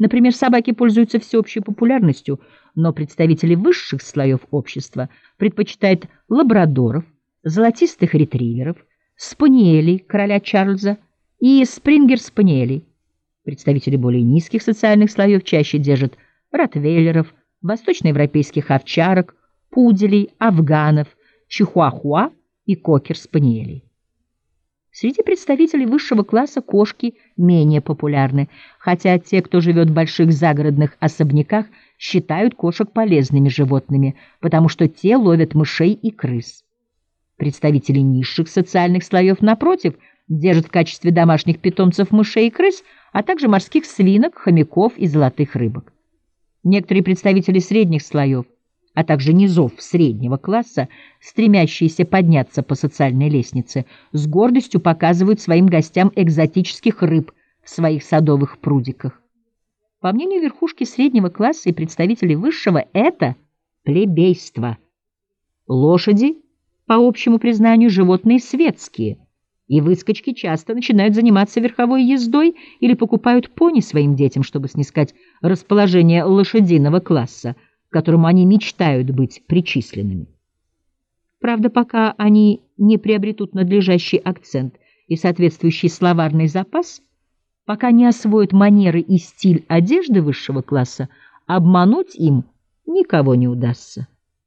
Например, собаки пользуются всеобщей популярностью, но представители высших слоев общества предпочитают лабрадоров, золотистых ретриверов, спаниелей короля Чарльза и спрингер-спаниелей. Представители более низких социальных слоев чаще держат ротвейлеров, восточноевропейских овчарок, пуделей, афганов, чихуахуа и кокер-спаниелей. Среди представителей высшего класса кошки менее популярны, хотя те, кто живет в больших загородных особняках, считают кошек полезными животными, потому что те ловят мышей и крыс. Представители низших социальных слоев, напротив, держат в качестве домашних питомцев мышей и крыс, а также морских свинок, хомяков и золотых рыбок. Некоторые представители средних слоев, а также низов среднего класса, стремящиеся подняться по социальной лестнице, с гордостью показывают своим гостям экзотических рыб в своих садовых прудиках. По мнению верхушки среднего класса и представителей высшего, это плебейство. Лошади, по общему признанию, животные светские, и выскочки часто начинают заниматься верховой ездой или покупают пони своим детям, чтобы снискать расположение лошадиного класса, к которому они мечтают быть причисленными. Правда, пока они не приобретут надлежащий акцент и соответствующий словарный запас, пока не освоят манеры и стиль одежды высшего класса, обмануть им никого не удастся.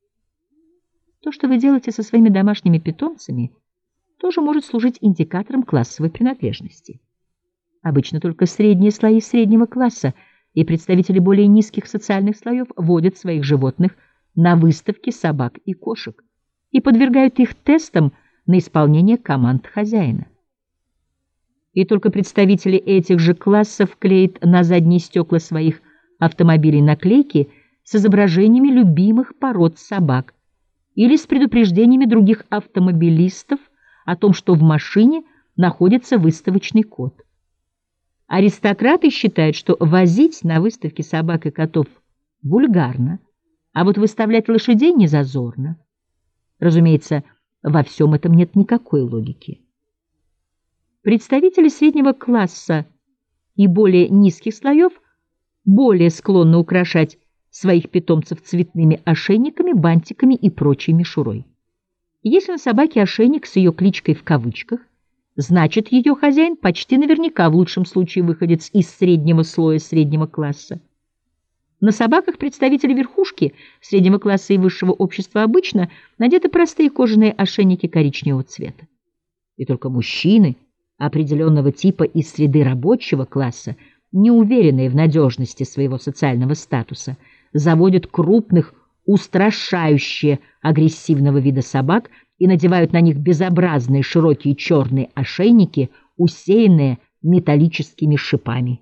То, что вы делаете со своими домашними питомцами, тоже может служить индикатором классовой принадлежности. Обычно только средние слои среднего класса и представители более низких социальных слоев водят своих животных на выставки собак и кошек и подвергают их тестам на исполнение команд хозяина. И только представители этих же классов клеят на задние стекла своих автомобилей наклейки с изображениями любимых пород собак или с предупреждениями других автомобилистов о том, что в машине находится выставочный код. Аристократы считают, что возить на выставке собак и котов вульгарно, а вот выставлять лошадей не зазорно. Разумеется, во всем этом нет никакой логики. Представители среднего класса и более низких слоев более склонны украшать своих питомцев цветными ошейниками, бантиками и прочей мишурой. Если на собаке ошейник с ее кличкой в кавычках, значит, ее хозяин почти наверняка в лучшем случае выходец из среднего слоя среднего класса. На собаках представители верхушки среднего класса и высшего общества обычно надеты простые кожаные ошейники коричневого цвета. И только мужчины определенного типа из среды рабочего класса, не уверенные в надежности своего социального статуса, заводят крупных, устрашающе агрессивного вида собак и надевают на них безобразные широкие черные ошейники, усеянные металлическими шипами.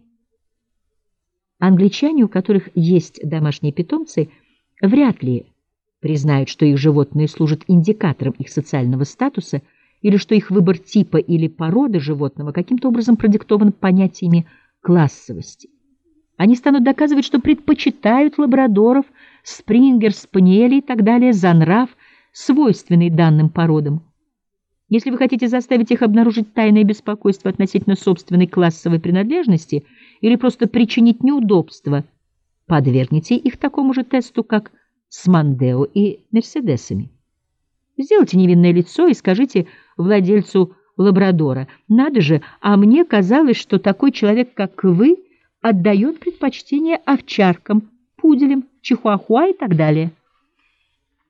Англичане, у которых есть домашние питомцы, вряд ли признают, что их животные служат индикатором их социального статуса или что их выбор типа или породы животного каким-то образом продиктован понятиями классовости. Они станут доказывать, что предпочитают лабрадоров, спрингер-спаниелей и так далее за нрав, свойственный данным породам. Если вы хотите заставить их обнаружить тайное беспокойство относительно собственной классовой принадлежности или просто причинить неудобства, подвергните их такому же тесту, как с Мондео и Мерседесами. Сделайте невинное лицо и скажите владельцу лабрадора: «Надо же, а мне казалось, что такой человек, как вы, отдает предпочтение овчаркам, пуделям, чихуахуа и так далее».